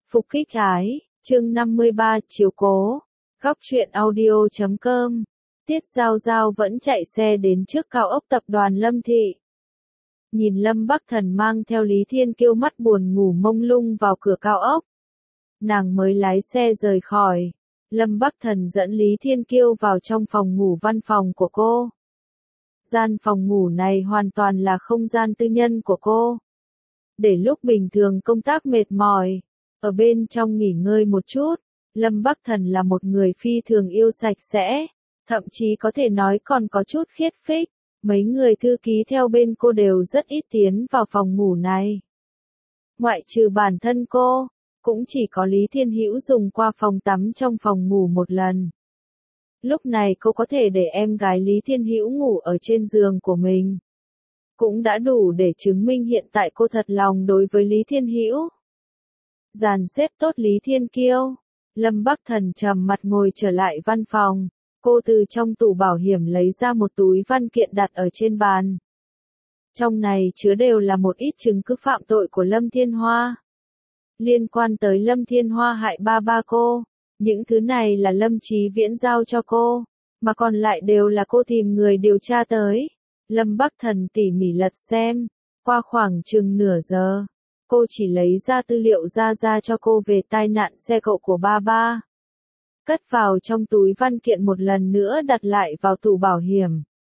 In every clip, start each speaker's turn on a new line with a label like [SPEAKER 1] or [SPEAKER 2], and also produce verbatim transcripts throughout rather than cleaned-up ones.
[SPEAKER 1] Phục kích ái, chương năm mươi ba, chiếu cố. Góc truyện audio chấm com. Tiết Giao Giao vẫn chạy xe đến trước cao ốc tập đoàn Lâm Thị. Nhìn Lâm Bắc Thần mang theo Lý Thiên Kiêu mắt buồn ngủ mông lung vào cửa cao ốc. Nàng mới lái xe rời khỏi. Lâm Bắc Thần dẫn Lý Thiên Kiêu vào trong phòng ngủ văn phòng của cô. Gian phòng ngủ này hoàn toàn là không gian tư nhân của cô. Để lúc bình thường công tác mệt mỏi, ở bên trong nghỉ ngơi một chút. Lâm Bắc Thần là một người phi thường yêu sạch sẽ, thậm chí có thể nói còn có chút khiết phích. Mấy người thư ký theo bên cô đều rất ít tiến vào phòng ngủ này. Ngoại trừ bản thân cô, cũng chỉ có Lý Thiên Hữu dùng qua phòng tắm trong phòng ngủ một lần. Lúc này cô có thể để em gái Lý Thiên Hữu ngủ ở trên giường của mình. Cũng đã đủ để chứng minh hiện tại cô thật lòng đối với Lý Thiên Hữu. Dàn xếp tốt Lý Thiên Kiêu, Lâm Bắc Thần trầm mặt ngồi trở lại văn phòng. Cô từ trong tủ bảo hiểm lấy ra một túi văn kiện đặt ở trên bàn. Trong này chứa đều là một ít chứng cứ phạm tội của Lâm Thiên Hoa. Liên quan tới Lâm Thiên Hoa hại ba ba cô. Những thứ này là Lâm Chí Viễn giao cho cô, mà còn lại đều là cô tìm người điều tra tới. Lâm Bắc Thần tỉ mỉ lật xem, qua khoảng chừng nửa giờ, cô chỉ lấy ra tư liệu ra ra cho cô về tai nạn xe cộ của ba ba. Cất vào trong túi văn kiện một lần nữa đặt lại vào tủ bảo hiểm.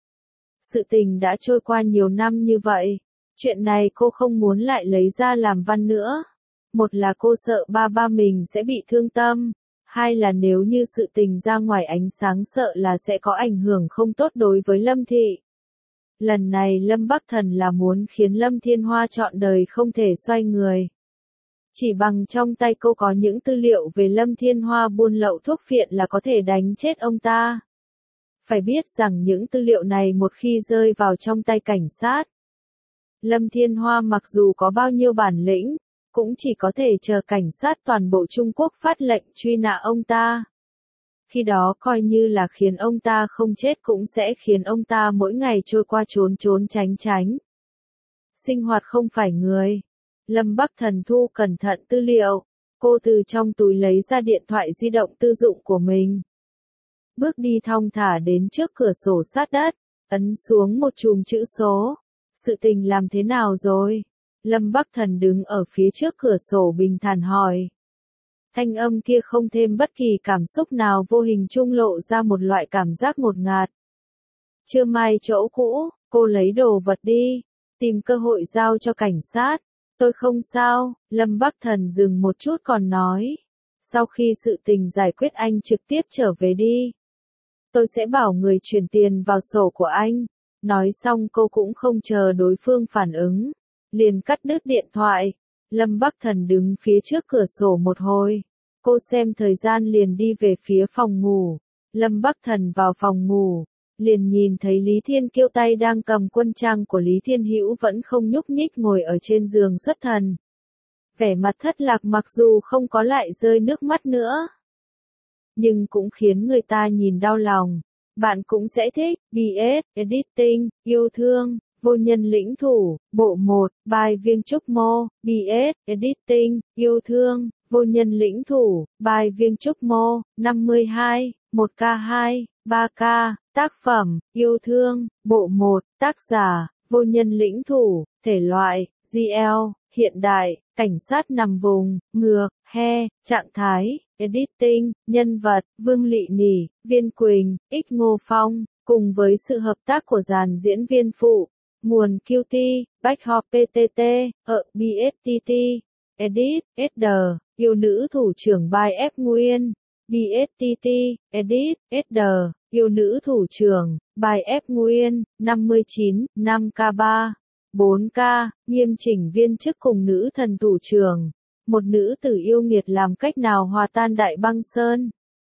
[SPEAKER 1] Sự tình đã trôi qua nhiều năm như vậy, chuyện này cô không muốn lại lấy ra làm văn nữa. Một là cô sợ ba ba mình sẽ bị thương tâm, hai là nếu như sự tình ra ngoài ánh sáng sợ là sẽ có ảnh hưởng không tốt đối với Lâm Thị. Lần này Lâm Bắc Thần là muốn khiến Lâm Thiên Hoa trọn đời không thể xoay người. Chỉ bằng trong tay cô có những tư liệu về Lâm Thiên Hoa buôn lậu thuốc phiện là có thể đánh chết ông ta. Phải biết rằng những tư liệu này một khi rơi vào trong tay cảnh sát, Lâm Thiên Hoa mặc dù có bao nhiêu bản lĩnh, cũng chỉ có thể chờ cảnh sát toàn bộ Trung Quốc phát lệnh truy nã ông ta. Khi đó coi như là khiến ông ta không chết cũng sẽ khiến ông ta mỗi ngày trôi qua trốn trốn tránh tránh. Sinh hoạt không phải người. Lâm Bắc Thần thu cẩn thận tư liệu, cô từ trong túi lấy ra điện thoại di động tư dụng của mình. Bước đi thong thả đến trước cửa sổ sát đất, ấn xuống một chùm chữ số. Sự tình làm thế nào rồi? Lâm Bắc Thần đứng ở phía trước cửa sổ bình thản hỏi. Thanh âm kia không thêm bất kỳ cảm xúc nào, vô hình trung lộ ra một loại cảm giác ngột ngạt. Chưa mai chỗ cũ, cô lấy đồ vật đi, tìm cơ hội giao cho cảnh sát. Tôi không sao, Lâm Bắc Thần dừng một chút còn nói. Sau khi sự tình giải quyết anh trực tiếp trở về đi. Tôi sẽ bảo người chuyển tiền vào sổ của anh. Nói xong cô cũng không chờ đối phương phản ứng, liền cắt đứt điện thoại. Lâm Bắc Thần đứng phía trước cửa sổ một hồi. Cô xem thời gian liền đi về phía phòng ngủ. Lâm Bắc Thần vào phòng ngủ, liền nhìn thấy Lý Thiên Kiêu tay đang cầm quân trang của Lý Thiên Hữu vẫn không nhúc nhích ngồi ở trên giường xuất thần. Vẻ mặt thất lạc mặc dù không có lại rơi nước mắt nữa, nhưng cũng khiến người ta nhìn đau lòng. Bạn cũng sẽ thích. bê ét Editing, yêu thương. Vô nhân lĩnh thủ, bộ một, bài Viêng Trúc Mô, bê ét Editing, yêu thương. Vô nhân lĩnh thủ, bài Viêng Trúc Mô, năm mươi hai, một K hai, ba K, tác phẩm, yêu thương, bộ một, tác giả, vô nhân lĩnh thủ, thể loại, giê lờ, hiện đại, cảnh sát nằm vùng, ngược, he, trạng thái, editing, nhân vật, Vương Lị Nỉ, Viên Quỳnh, X Ngô Phong, cùng với sự hợp tác của dàn diễn viên phụ, nguồn quy tê, Backup pê tê tê, ở bê ét tê tê, Edit, ét đê, yêu nữ thủ trưởng by F Nguyên, bê ét tê tê, Edit, ét đê, yêu nữ thủ trưởng, by F Nguyên, năm mươi chín, năm K ba, bốn K, nghiêm chỉnh viên chức cùng nữ thần thủ trưởng, một nữ tử yêu nghiệt làm cách nào hòa tan đại băng sơn.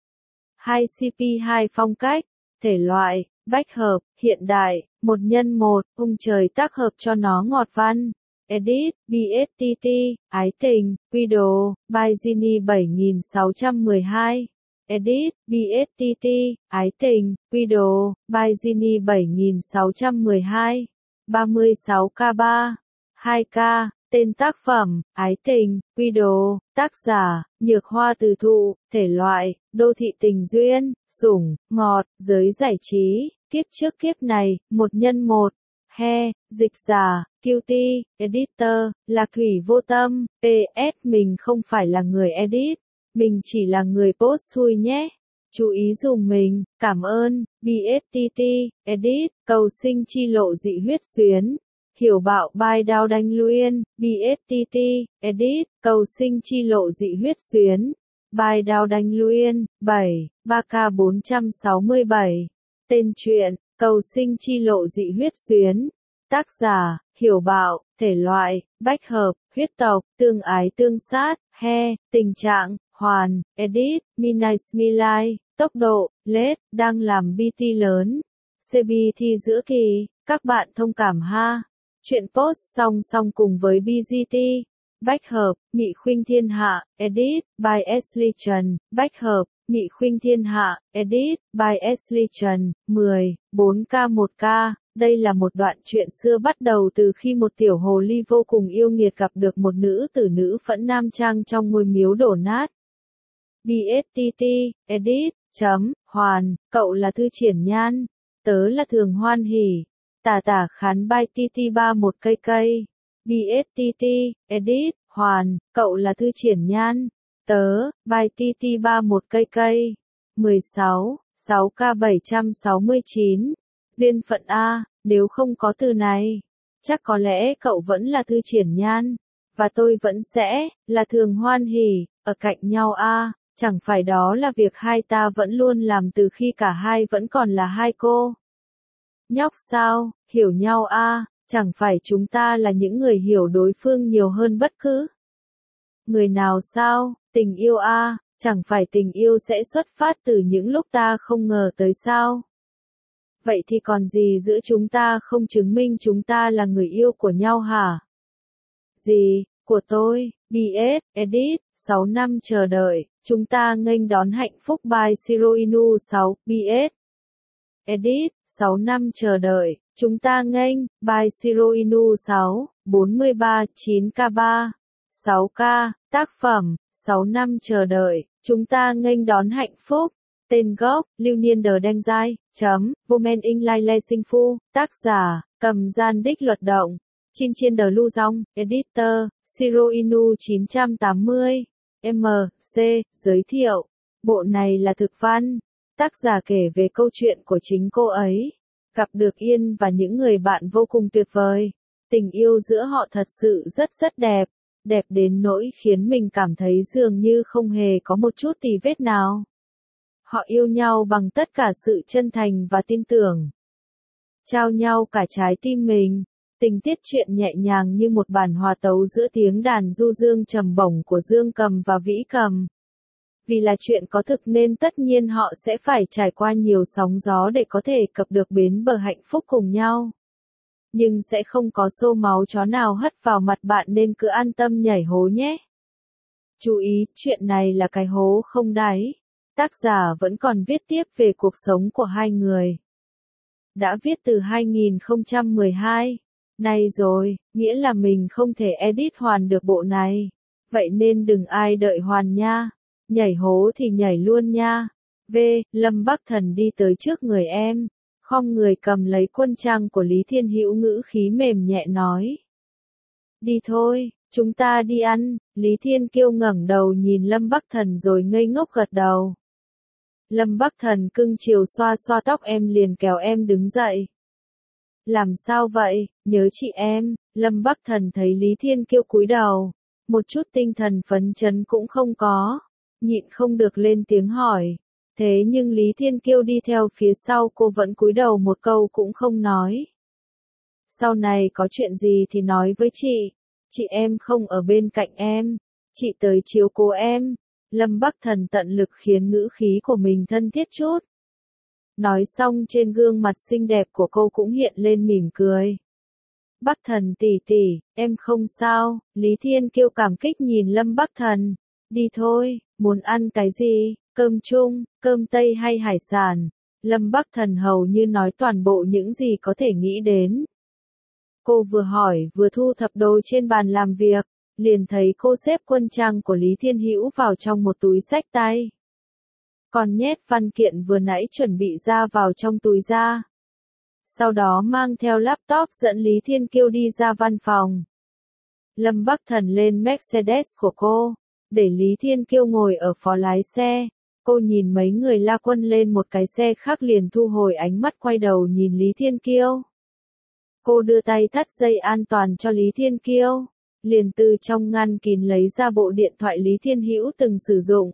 [SPEAKER 1] hai xê pê hai phong cách, thể loại, bách hợp, hiện đại, một nhân một, ung trời tác hợp cho nó ngọt văn. Edit, bê ét tê tê, ái tình, quy đồ, by Ginny bảy nghìn sáu trăm mười hai. Edit, bê ét tê tê, ái tình, quy đồ, by Ginny bảy nghìn sáu trăm mười hai. ba mươi sáu K ba, hai K, Tên tác phẩm, Ái tình, quy đồ, tác giả, Nhược Hoa Từ Thụ, thể loại, đô thị tình duyên, sủng, ngọt, giới giải trí, kiếp trước kiếp này, một nhân một. He, dịch giả, Cutie, editor, Lạc Thủy Vô Tâm, pê ét mình không phải là người edit, mình chỉ là người post thôi nhé. Chú ý dùng mình, cảm ơn, bê ét tê tê, edit, cầu sinh chi lộ dị huyết xuyến. Hiểu bạo bài đao đánh luyên, bê ét tê tê, edit, cầu sinh chi lộ dị huyết xuyến. Bài đao đánh luyên, bảy, ba K bốn trăm sáu mươi bảy. Tên truyện, cầu sinh chi lộ dị huyết xuyến. Tác giả, hiểu bạo, thể loại, bách hợp, huyết tộc, tương ái tương sát, he, tình trạng, hoàn, edit, Midnight Smiley, tốc độ, lết, đang làm bê tê lớn. xê bê thi giữa kỳ, các bạn thông cảm ha. Chuyện post song song cùng với bê giê tê. Bách hợp, Mị Khuynh Thiên Hạ, edit, by Ashley Trần, bách hợp, Mị Khuynh Thiên Hạ, edit, by Ashley Trần, mười, bốn K một K. Đây là một đoạn truyện xưa bắt đầu từ khi một tiểu hồ ly vô cùng yêu nghiệt gặp được một nữ tử nữ phẫn nam trang trong ngôi miếu đổ nát. bê ét tê tê, edit, chấm, hoàn, cậu là Thư Triển Nhan, tớ là Thường Hoan Hỉ, tả tả khán bai tê tê ba một cây cây. bê ét tê tê, edit, hoàn, cậu là Thư Triển Nhan, tớ, bai tê tê ba một cây cây. mười sáu, sáu K bảy trăm sáu mươi chín. Duyên phận A, nếu không có từ này, chắc có lẽ cậu vẫn là Thư Triển Nhan, và tôi vẫn sẽ, là Thường Hoan Hỉ, ở cạnh nhau A, chẳng phải đó là việc hai ta vẫn luôn làm từ khi cả hai vẫn còn là hai cô nhóc sao, hiểu nhau A, chẳng phải chúng ta là những người hiểu đối phương nhiều hơn bất cứ người nào sao, tình yêu A, chẳng phải tình yêu sẽ xuất phát từ những lúc ta không ngờ tới sao. Vậy thì còn gì giữa chúng ta không chứng minh chúng ta là người yêu của nhau hả? Gì, của tôi, bê ét, edit, sáu năm chờ đợi, chúng ta nghênh đón hạnh phúc by Shiro Inu sáu, bê ét. Edit, sáu năm chờ đợi, chúng ta nghênh, by Shiro Inu sáu, bốn mươi ba, chín K ba. sáu K, tác phẩm, sáu năm chờ đợi, chúng ta nghênh đón hạnh phúc. Tên gốc, Lưu Niên Đờ Đen Giai, chấm, Woman in Lai Lê Sinh Phu, tác giả, Cầm Gian Đích Luật Động, Chin Chiên Đờ Lu Dong, editor, Shiro Inu chín trăm tám mươi, em xê, giới thiệu, bộ này là thực văn, tác giả kể về câu chuyện của chính cô ấy, gặp được Yên và những người bạn vô cùng tuyệt vời, tình yêu giữa họ thật sự rất rất đẹp, đẹp đến nỗi khiến mình cảm thấy dường như không hề có một chút tì vết nào. Họ yêu nhau bằng tất cả sự chân thành và tin tưởng. Trao nhau cả trái tim mình. Tình tiết truyện nhẹ nhàng như một bản hòa tấu giữa tiếng đàn du dương trầm bổng của dương cầm và vĩ cầm. Vì là chuyện có thực nên tất nhiên họ sẽ phải trải qua nhiều sóng gió để có thể cập được bến bờ hạnh phúc cùng nhau. Nhưng sẽ không có xô máu chó nào hất vào mặt bạn nên cứ an tâm nhảy hố nhé. Chú ý, chuyện này là cái hố không đáy. Tác giả vẫn còn viết tiếp về cuộc sống của hai người. Đã viết từ hai nghìn không trăm mười hai. Nay rồi, nghĩa là mình không thể edit hoàn được bộ này. Vậy nên đừng ai đợi hoàn nha. Nhảy hố thì nhảy luôn nha. V. Lâm Bắc Thần đi tới trước người em. Khom người cầm lấy quân trang của Lý Thiên Hữu ngữ khí mềm nhẹ nói. Đi thôi, chúng ta đi ăn. Lý Thiên Kiêu ngẩng đầu nhìn Lâm Bắc Thần rồi ngây ngốc gật đầu. Lâm Bắc Thần cưng chiều xoa xoa tóc em liền kéo em đứng dậy. Làm sao vậy, nhớ chị em, Lâm Bắc Thần thấy Lý Thiên Kiêu cúi đầu. Một chút tinh thần phấn chấn cũng không có. Nhịn không được lên tiếng hỏi. Thế nhưng Lý Thiên Kiêu đi theo phía sau cô vẫn cúi đầu một câu cũng không nói. Sau này có chuyện gì thì nói với chị. Chị em không ở bên cạnh em. Chị tới chiếu cố em. Lâm Bắc Thần tận lực khiến ngữ khí của mình thân thiết chút. Nói xong trên gương mặt xinh đẹp của cô cũng hiện lên mỉm cười. Bắc Thần tỷ tỷ, em không sao, Lý Thiên Kiêu cảm kích nhìn Lâm Bắc Thần. Đi thôi, muốn ăn cái gì, cơm chung, cơm tây hay hải sản. Lâm Bắc Thần hầu như nói toàn bộ những gì có thể nghĩ đến. Cô vừa hỏi vừa thu thập đồ trên bàn làm việc, liền thấy cô xếp quân trang của Lý Thiên Hữu vào trong một túi xách tay. Còn nhét văn kiện vừa nãy chuẩn bị ra vào trong túi ra. Sau đó mang theo laptop dẫn Lý Thiên Kiêu đi ra văn phòng. Lâm Bắc Thần lên Mercedes của cô, để Lý Thiên Kiêu ngồi ở phó lái xe. Cô nhìn mấy người La Quân lên một cái xe khác liền thu hồi ánh mắt quay đầu nhìn Lý Thiên Kiêu. Cô đưa tay thắt dây an toàn cho Lý Thiên Kiêu, liền từ trong ngăn kín lấy ra bộ điện thoại Lý Thiên Hữu từng sử dụng.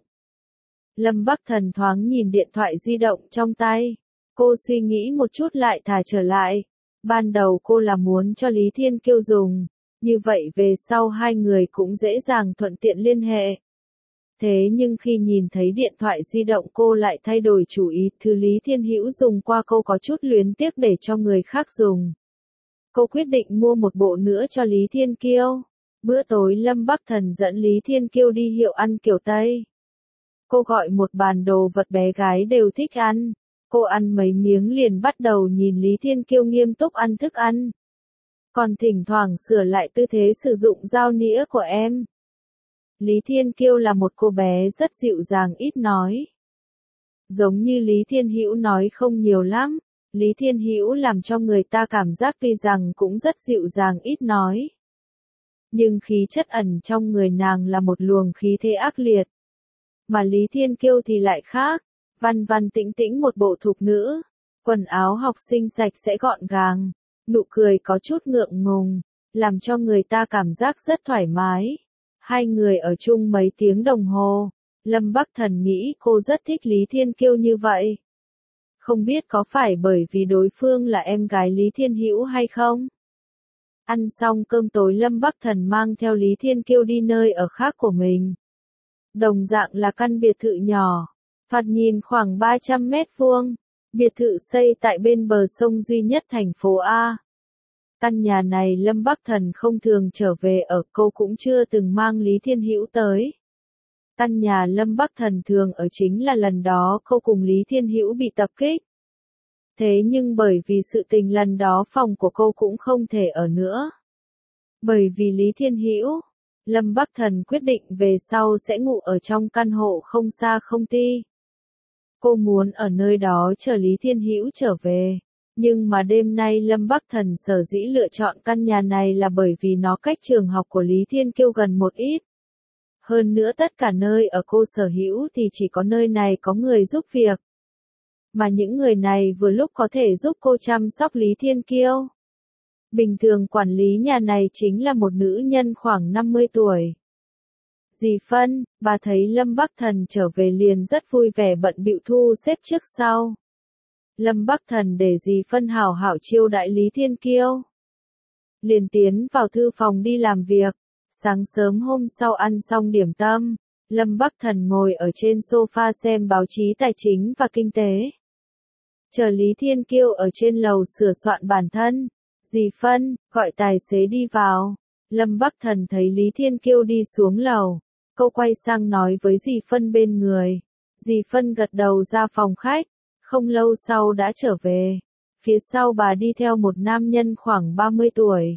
[SPEAKER 1] Lâm Bắc Thần thoáng nhìn điện thoại di động trong tay. Cô suy nghĩ một chút lại thả trở lại. Ban đầu cô là muốn cho Lý Thiên Kiêu dùng, như vậy về sau hai người cũng dễ dàng thuận tiện liên hệ. Thế nhưng khi nhìn thấy điện thoại di động cô lại thay đổi chủ ý, thứ Lý Thiên Hữu dùng qua cô có chút luyến tiếc để cho người khác dùng. Cô quyết định mua một bộ nữa cho Lý Thiên Kiêu. Bữa tối Lâm Bắc Thần dẫn Lý Thiên Kiêu đi hiệu ăn kiểu Tây. Cô gọi một bàn đồ vật bé gái đều thích ăn. Cô ăn mấy miếng liền bắt đầu nhìn Lý Thiên Kiêu nghiêm túc ăn thức ăn. Còn thỉnh thoảng sửa lại tư thế sử dụng dao nĩa của em. Lý Thiên Kiêu là một cô bé rất dịu dàng ít nói. Giống như Lý Thiên Hữu nói không nhiều lắm, Lý Thiên Hữu làm cho người ta cảm giác tuy rằng cũng rất dịu dàng ít nói. Nhưng khí chất ẩn trong người nàng là một luồng khí thế ác liệt. Mà Lý Thiên Kiêu thì lại khác, văn văn tĩnh tĩnh một bộ thục nữ, quần áo học sinh sạch sẽ gọn gàng, nụ cười có chút ngượng ngùng, làm cho người ta cảm giác rất thoải mái. Hai người ở chung mấy tiếng đồng hồ, Lâm Bắc Thần nghĩ cô rất thích Lý Thiên Kiêu như vậy. Không biết có phải bởi vì đối phương là em gái Lý Thiên Hữu hay không? Ăn xong cơm tối Lâm Bắc Thần mang theo Lý Thiên Kiêu đi nơi ở khác của mình. Đồng dạng là căn biệt thự nhỏ, thoạt nhìn khoảng ba trăm mét vuông, biệt thự xây tại bên bờ sông duy nhất thành phố A. Căn nhà này Lâm Bắc Thần không thường trở về ở, cô cũng chưa từng mang Lý Thiên Hữu tới. Căn nhà Lâm Bắc Thần thường ở chính là lần đó cô cùng Lý Thiên Hữu bị tập kích. Thế nhưng bởi vì sự tình lần đó phòng của cô cũng không thể ở nữa. Bởi vì Lý Thiên Hữu, Lâm Bắc Thần quyết định về sau sẽ ngủ ở trong căn hộ không xa không ti. Cô muốn ở nơi đó chờ Lý Thiên Hữu trở về. Nhưng mà đêm nay Lâm Bắc Thần sở dĩ lựa chọn căn nhà này là bởi vì nó cách trường học của Lý Thiên Kiêu gần một ít. Hơn nữa tất cả nơi ở cô sở hữu thì chỉ có nơi này có người giúp việc. Mà những người này vừa lúc có thể giúp cô chăm sóc Lý Thiên Kiêu. Bình thường quản lý nhà này chính là một nữ nhân khoảng năm mươi tuổi. Dì Phân, bà thấy Lâm Bắc Thần trở về liền rất vui vẻ bận bịu thu xếp trước sau. Lâm Bắc Thần để dì Phân hảo hảo chiêu đãi Lý Thiên Kiêu. Liền tiến vào thư phòng đi làm việc. Sáng sớm hôm sau ăn xong điểm tâm, Lâm Bắc Thần ngồi ở trên sofa xem báo chí tài chính và kinh tế. Chờ Lý Thiên Kiêu ở trên lầu sửa soạn bản thân. Dì Phân, gọi tài xế đi vào. Lâm Bắc Thần thấy Lý Thiên Kiêu đi xuống lầu. Cô quay sang nói với dì Phân bên người. Dì Phân gật đầu ra phòng khách. Không lâu sau đã trở về. Phía sau bà đi theo một nam nhân khoảng ba mươi tuổi.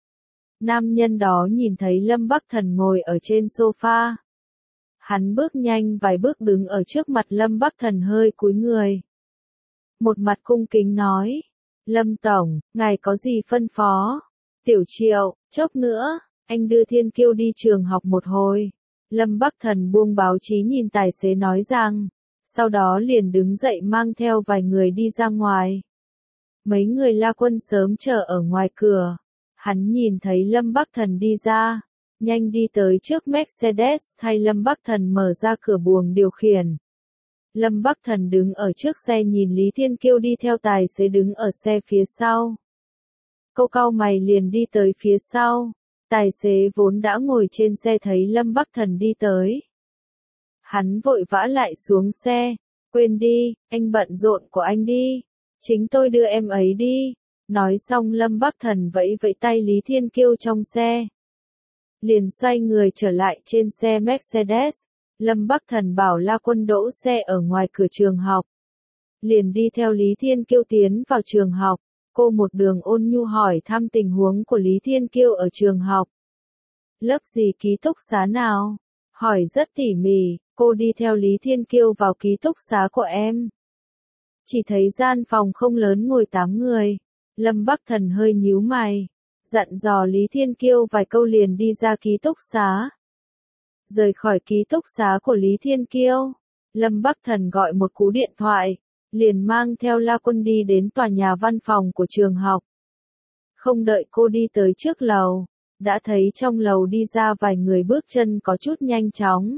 [SPEAKER 1] Nam nhân đó nhìn thấy Lâm Bắc Thần ngồi ở trên sofa. Hắn bước nhanh vài bước đứng ở trước mặt Lâm Bắc Thần hơi cúi người. Một mặt cung kính nói. Lâm Tổng, ngài có gì phân phó? Tiểu Triệu, chốc nữa, anh đưa Thiên Kiêu đi trường học một hồi. Lâm Bắc Thần buông báo chí nhìn tài xế nói rằng. Sau đó liền đứng dậy mang theo vài người đi ra ngoài. Mấy người La Quân sớm chờ ở ngoài cửa. Hắn nhìn thấy Lâm Bắc Thần đi ra, nhanh đi tới trước Mercedes thay Lâm Bắc Thần mở ra cửa buồng điều khiển. Lâm Bắc Thần đứng ở trước xe nhìn Lý Thiên Kiêu đi theo tài xế đứng ở xe phía sau. Cô cau mày liền đi tới phía sau, tài xế vốn đã ngồi trên xe thấy Lâm Bắc Thần đi tới. Hắn vội vã lại xuống xe, quên đi, anh bận rộn của anh đi, chính tôi đưa em ấy đi. Nói xong Lâm Bắc Thần vẫy vẫy tay Lý Thiên Kiêu trong xe. Liền xoay người trở lại trên xe Mercedes. Lâm Bắc Thần bảo La Quân đỗ xe ở ngoài cửa trường học. Liền đi theo Lý Thiên Kiêu tiến vào trường học. Cô một đường ôn nhu hỏi thăm tình huống của Lý Thiên Kiêu ở trường học. Lớp gì, ký túc xá nào? Hỏi rất tỉ mỉ, cô đi theo Lý Thiên Kiêu vào ký túc xá của em. Chỉ thấy gian phòng không lớn ngồi tám người. Lâm Bắc Thần hơi nhíu mày, dặn dò Lý Thiên Kiêu vài câu liền đi ra ký túc xá. Rời khỏi ký túc xá của Lý Thiên Kiêu, Lâm Bắc Thần gọi một cú điện thoại, liền mang theo La Quân đi đến tòa nhà văn phòng của trường học. Không đợi cô đi tới trước lầu, đã thấy trong lầu đi ra vài người bước chân có chút nhanh chóng.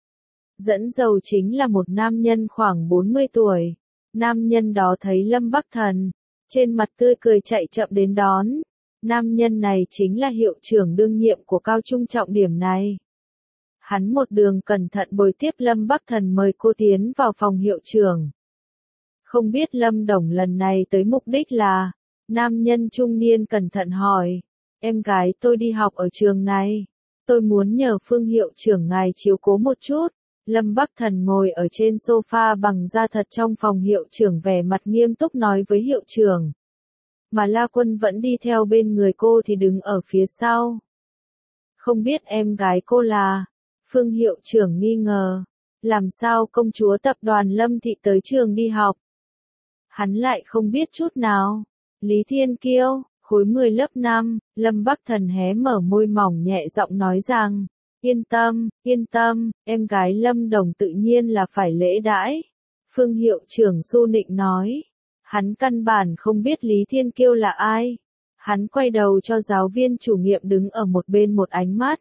[SPEAKER 1] Dẫn đầu chính là một nam nhân khoảng bốn mươi tuổi. Nam nhân đó thấy Lâm Bắc Thần, trên mặt tươi cười chạy chậm đến đón. Nam nhân này chính là hiệu trưởng đương nhiệm của cao trung trọng điểm này. Hắn một đường cẩn thận bồi tiếp Lâm Bắc Thần mời cô tiến vào phòng hiệu trưởng. Không biết Lâm Đồng lần này tới mục đích là, nam nhân trung niên cẩn thận hỏi, em gái tôi đi học ở trường này, tôi muốn nhờ Phương hiệu trưởng ngài chiếu cố một chút. Lâm Bắc Thần ngồi ở trên sofa bằng da thật trong phòng hiệu trưởng vẻ mặt nghiêm túc nói với hiệu trưởng. Mà La Quân vẫn đi theo bên người cô thì đứng ở phía sau. Không biết em gái cô là, Phương hiệu trưởng nghi ngờ, làm sao công chúa tập đoàn Lâm Thị tới trường đi học. Hắn lại không biết chút nào. Lý Thiên Kiêu, khối mười lớp năm, Lâm Bắc Thần hé mở môi mỏng nhẹ giọng nói rằng, yên tâm, yên tâm, em gái Lâm Đồng tự nhiên là phải lễ đãi. Phương hiệu trưởng Xu Nịnh nói, hắn căn bản không biết Lý Thiên Kiêu là ai. Hắn quay đầu cho giáo viên chủ nhiệm đứng ở một bên một ánh mắt.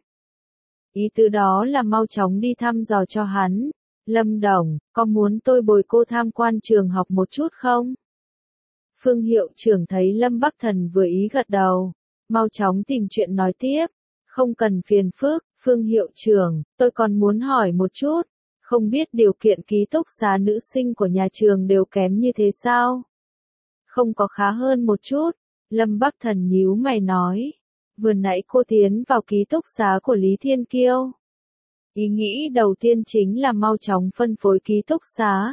[SPEAKER 1] Ý tứ đó là mau chóng đi thăm dò cho hắn. Lâm Đồng, có muốn tôi bồi cô tham quan trường học một chút không? Phương hiệu trưởng thấy Lâm Bắc Thần vừa ý gật đầu, mau chóng tìm chuyện nói tiếp. Không cần phiền phức, Phương hiệu trưởng, tôi còn muốn hỏi một chút, không biết điều kiện ký túc xá nữ sinh của nhà trường đều kém như thế sao? Không có khá hơn một chút, Lâm Bắc Thần nhíu mày nói, vừa nãy cô tiến vào ký túc xá của Lý Thiên Kiêu. Ý nghĩ đầu tiên chính là mau chóng phân phối ký túc xá.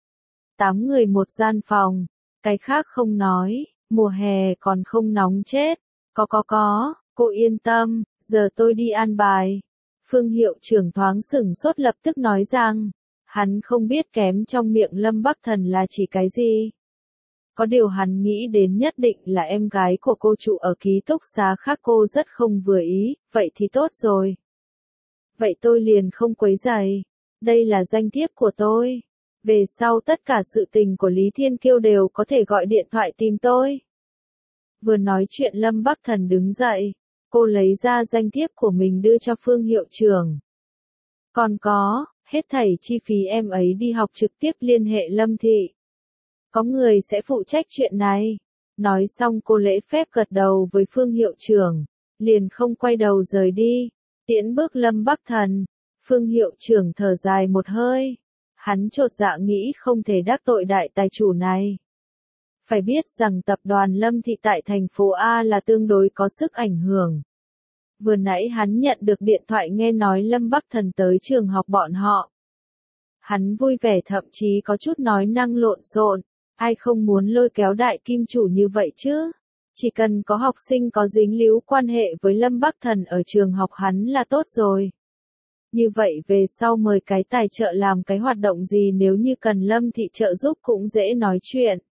[SPEAKER 1] Tám người một gian phòng, cái khác không nói, mùa hè còn không nóng chết, có có có, cô yên tâm, giờ tôi đi an bài. Phương hiệu trưởng thoáng sửng sốt lập tức nói rằng, hắn không biết kém trong miệng Lâm Bắc Thần là chỉ cái gì. Có điều hắn nghĩ đến nhất định là em gái của cô trụ ở ký túc xá khác cô rất không vừa ý, vậy thì tốt rồi. Vậy tôi liền không quấy rầy, đây là danh thiếp của tôi. Về sau tất cả sự tình của Lý Thiên Kiêu đều có thể gọi điện thoại tìm tôi. Vừa nói chuyện Lâm Bắc Thần đứng dậy, cô lấy ra danh thiếp của mình đưa cho Phương hiệu trưởng. Còn có, hết thảy chi phí em ấy đi học trực tiếp liên hệ Lâm Thị. Có người sẽ phụ trách chuyện này. Nói xong cô lễ phép gật đầu với Phương hiệu trưởng, liền không quay đầu rời đi. Tiễn bước Lâm Bắc Thần, Phương hiệu trưởng thở dài một hơi. Hắn chột dạ nghĩ không thể đắc tội đại tài chủ này. Phải biết rằng tập đoàn Lâm Thị tại thành phố A là tương đối có sức ảnh hưởng. Vừa nãy hắn nhận được điện thoại nghe nói Lâm Bắc Thần tới trường học bọn họ. Hắn vui vẻ thậm chí có chút nói năng lộn xộn, ai không muốn lôi kéo đại kim chủ như vậy chứ? Chỉ cần có học sinh có dính líu quan hệ với Lâm Bắc Thần ở trường học hắn là tốt rồi. Như vậy về sau mời cái tài trợ làm cái hoạt động gì nếu như cần Lâm Thị trợ giúp cũng dễ nói chuyện.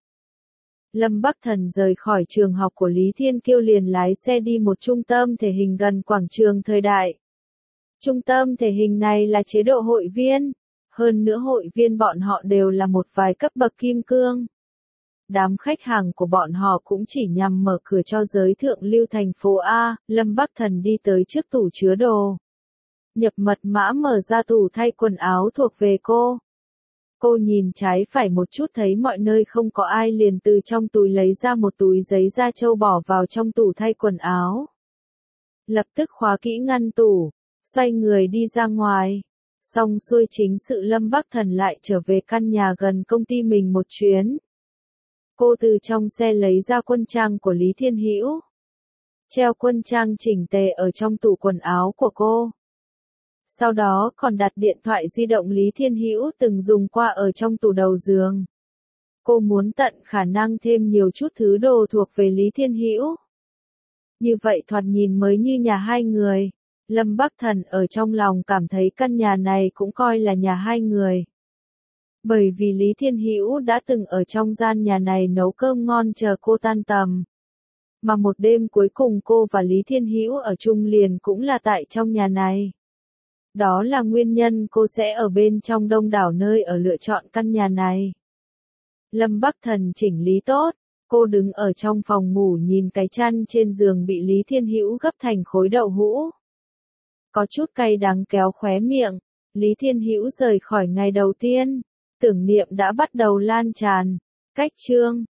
[SPEAKER 1] Lâm Bắc Thần rời khỏi trường học của Lý Thiên Kiêu liền lái xe đi một trung tâm thể hình gần quảng trường thời đại. Trung tâm thể hình này là chế độ hội viên, hơn nữa hội viên bọn họ đều là một vài cấp bậc kim cương. Đám khách hàng của bọn họ cũng chỉ nhằm mở cửa cho giới thượng lưu thành phố A, Lâm Bắc Thần đi tới trước tủ chứa đồ. Nhập mật mã mở ra tủ thay quần áo thuộc về cô. Cô nhìn trái phải một chút thấy mọi nơi không có ai liền từ trong túi lấy ra một túi giấy da trâu bỏ vào trong tủ thay quần áo. Lập tức khóa kỹ ngăn tủ, xoay người đi ra ngoài. Xong xuôi chính sự Lâm Bắc Thần lại trở về căn nhà gần công ty mình một chuyến. Cô từ trong xe lấy ra quân trang của Lý Thiên Hữu. Treo quân trang chỉnh tề ở trong tủ quần áo của cô. Sau đó còn đặt điện thoại di động Lý Thiên Hữu từng dùng qua ở trong tủ đầu giường. Cô muốn tận khả năng thêm nhiều chút thứ đồ thuộc về Lý Thiên Hữu. Như vậy thoạt nhìn mới như nhà hai người. Lâm Bắc Thần ở trong lòng cảm thấy căn nhà này cũng coi là nhà hai người. Bởi vì Lý Thiên Hữu đã từng ở trong gian nhà này nấu cơm ngon chờ cô tan tầm. Mà một đêm cuối cùng cô và Lý Thiên Hữu ở chung liền cũng là tại trong nhà này. Đó là nguyên nhân cô sẽ ở bên trong đông đảo nơi ở lựa chọn căn nhà này. Lâm Bắc Thần chỉnh lý tốt, cô đứng ở trong phòng ngủ nhìn cái chăn trên giường bị Lý Thiên Hữu gấp thành khối đậu hũ. Có chút cay đắng kéo khóe miệng, Lý Thiên Hữu rời khỏi ngày đầu tiên, tưởng niệm đã bắt đầu lan tràn. Cách chương